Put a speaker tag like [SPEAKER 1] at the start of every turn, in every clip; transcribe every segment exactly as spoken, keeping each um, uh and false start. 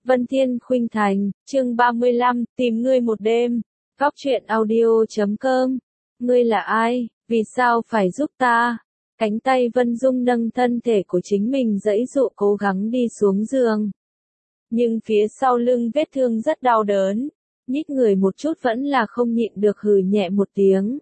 [SPEAKER 1] Vân Thiên Khuynh Thành, chương ba mươi lăm, tìm ngươi một đêm. Góc truyện audio chấm com. Ngươi là ai, vì sao phải giúp ta? Cánh tay Vân Dung nâng thân thể của chính mình giãy giụa cố gắng đi xuống giường. Nhưng phía sau lưng vết thương rất đau đớn, nhích người một chút vẫn là không nhịn được hừ nhẹ một tiếng.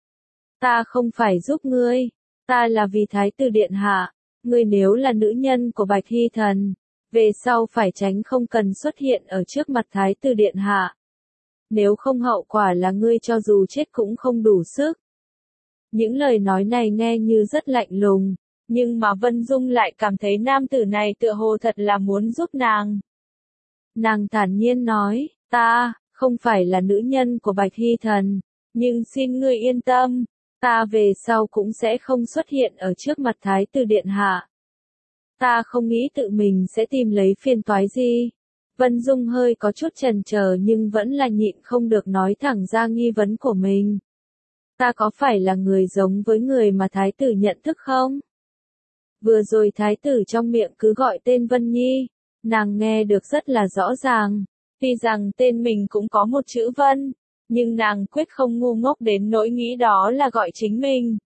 [SPEAKER 1] Ta không phải giúp ngươi, ta là vì Thái tử điện hạ, ngươi nếu là nữ nhân của Bạch Hy Thần, về sau phải tránh không cần xuất hiện ở trước mặt Thái tử điện hạ. Nếu không hậu quả là ngươi cho dù chết cũng không đủ sức. Những lời nói này nghe như rất lạnh lùng, nhưng mà Vân Dung lại cảm thấy nam tử này tựa hồ thật là muốn giúp nàng. Nàng thản nhiên nói, ta, không phải là nữ nhân của Bạch Hy Thần, nhưng xin ngươi yên tâm, ta về sau cũng sẽ không xuất hiện ở trước mặt Thái tử điện hạ. Ta không nghĩ tự mình sẽ tìm lấy phiền toái gì. Vân Dung hơi có chút chần chờ nhưng vẫn là nhịn không được nói thẳng ra nghi vấn của mình. Ta có phải là người giống với người mà Thái tử nhận thức không? Vừa rồi Thái tử trong miệng cứ gọi tên Vân Nhi, nàng nghe được rất là rõ ràng. Tuy rằng tên mình cũng có một chữ Vân, nhưng nàng quyết không ngu ngốc đến nỗi nghĩ đó là gọi chính mình.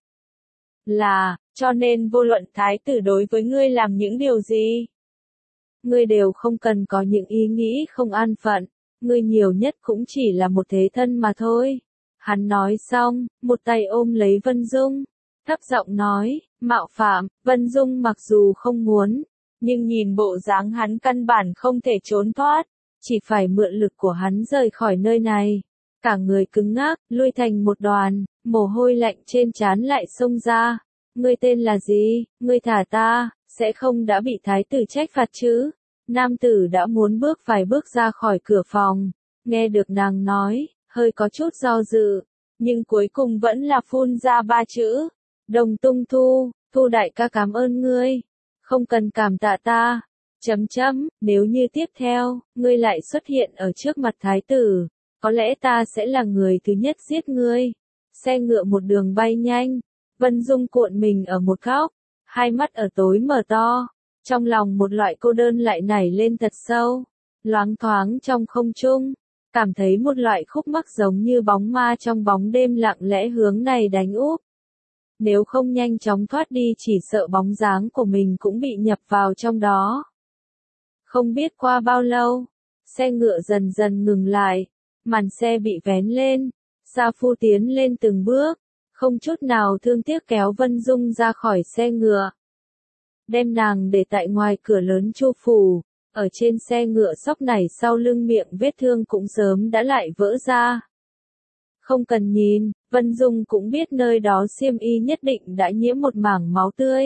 [SPEAKER 1] Là, cho nên vô luận Thái tử đối với ngươi làm những điều gì, ngươi đều không cần có những ý nghĩ không an phận, ngươi nhiều nhất cũng chỉ là một thế thân mà thôi. Hắn nói xong, một tay ôm lấy Vân Dung, thấp giọng nói, mạo phạm. Vân Dung mặc dù không muốn, nhưng nhìn bộ dáng hắn căn bản không thể trốn thoát, chỉ phải mượn lực của hắn rời khỏi nơi này. Cả người cứng ngắc, lui thành một đoàn, mồ hôi lạnh trên trán lại xông ra. Ngươi tên là gì, ngươi thả ta, sẽ không đã bị thái tử trách phạt chứ? Nam tử đã muốn bước vài bước ra khỏi cửa phòng, nghe được nàng nói, hơi có chút do dự, nhưng cuối cùng vẫn là phun ra ba chữ. Đồng Tung Thu, Thu đại ca cảm ơn ngươi, không cần cảm tạ ta. Chấm chấm, nếu như tiếp theo, ngươi lại xuất hiện ở trước mặt thái tử, có lẽ ta sẽ là người thứ nhất giết ngươi. Xe ngựa một đường bay nhanh, Vân Dung cuộn mình ở một góc, hai mắt ở tối mở to, trong lòng một loại cô đơn lại nảy lên thật sâu, loáng thoáng trong không trung, cảm thấy một loại khúc mắc giống như bóng ma trong bóng đêm lặng lẽ hướng này đánh úp. Nếu không nhanh chóng thoát đi chỉ sợ bóng dáng của mình cũng bị nhập vào trong đó. Không biết qua bao lâu, xe ngựa dần dần ngừng lại, màn xe bị vén lên, Sa Phu tiến lên từng bước, không chút nào thương tiếc kéo Vân Dung ra khỏi xe ngựa. Đem nàng để tại ngoài cửa lớn Chu phủ, ở trên xe ngựa sóc nảy sau lưng miệng vết thương cũng sớm đã lại vỡ ra. Không cần nhìn, Vân Dung cũng biết nơi đó xiêm y nhất định đã nhiễm một mảng máu tươi.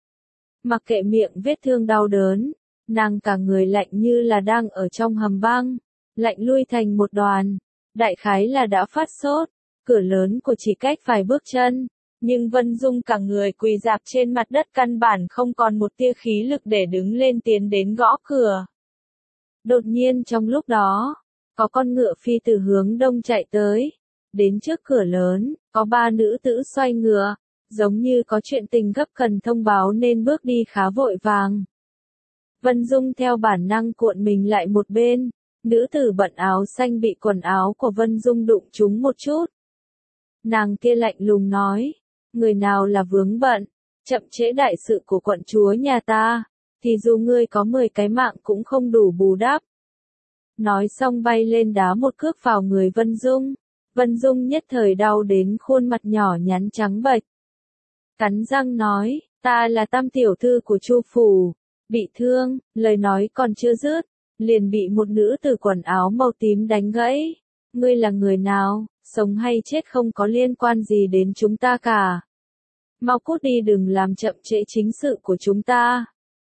[SPEAKER 1] Mặc kệ miệng vết thương đau đớn, nàng cả người lạnh như là đang ở trong hầm băng, lạnh lui thành một đoàn, đại khái là đã phát sốt, cửa lớn của chỉ cách vài bước chân, nhưng Vân Dung cả người quỳ rạp trên mặt đất căn bản không còn một tia khí lực để đứng lên tiến đến gõ cửa. Đột nhiên trong lúc đó, có con ngựa phi từ hướng đông chạy tới, đến trước cửa lớn, có ba nữ tử xoay ngựa, giống như có chuyện tình gấp cần thông báo nên bước đi khá vội vàng. Vân Dung theo bản năng cuộn mình lại một bên, nữ tử bận áo xanh bị quần áo của Vân Dung đụng trúng một chút. Nàng kia lạnh lùng nói, người nào là vướng bận, chậm trễ đại sự của quận chúa nhà ta, thì dù ngươi có mười cái mạng cũng không đủ bù đắp. Nói xong bay lên đá một cước vào người Vân Dung, Vân Dung nhất thời đau đến khuôn mặt nhỏ nhắn trắng bệch. Cắn răng nói, ta là tam tiểu thư của Chu phủ, bị thương, lời nói còn chưa dứt, liền bị một nữ tử quần áo màu tím đánh gãy. Ngươi là người nào, sống hay chết không có liên quan gì đến chúng ta cả. Mau cút đi đừng làm chậm trễ chính sự của chúng ta.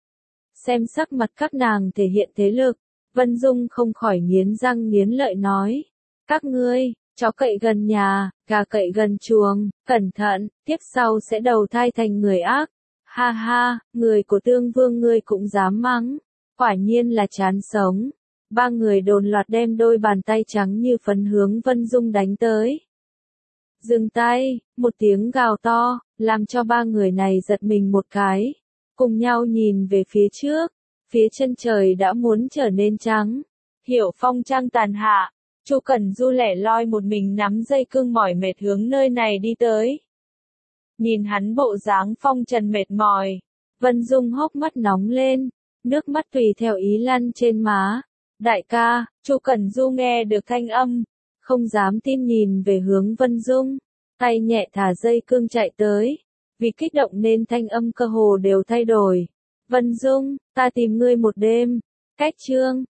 [SPEAKER 1] Xem sắc mặt các nàng thể hiện thế lực, Vân Dung không khỏi nghiến răng nghiến lợi nói. Các ngươi, chó cậy gần nhà, gà cậy gần chuồng, cẩn thận, tiếp sau sẽ đầu thai thành người ác. Ha ha, người của Tương Vương ngươi cũng dám mắng, quả nhiên là chán sống. Ba người đồn loạt đem đôi bàn tay trắng như phấn hướng Vân Dung đánh tới. Dừng tay, một tiếng gào to, làm cho ba người này giật mình một cái, cùng nhau nhìn về phía trước, phía chân trời đã muốn trở nên trắng. Hiểu phong trăng tàn hạ, Chu Cẩn Du lẻ loi một mình nắm dây cương mỏi mệt hướng nơi này đi tới. Nhìn hắn bộ dáng phong trần mệt mỏi, Vân Dung hốc mắt nóng lên, nước mắt tùy theo ý lăn trên má. Đại ca, Chu Cẩn Du nghe được thanh âm, không dám tin nhìn về hướng Vân Dung, tay nhẹ thả dây cương chạy tới, vì kích động nên thanh âm cơ hồ đều thay đổi. Vân Dung, ta tìm ngươi một đêm, cách chương.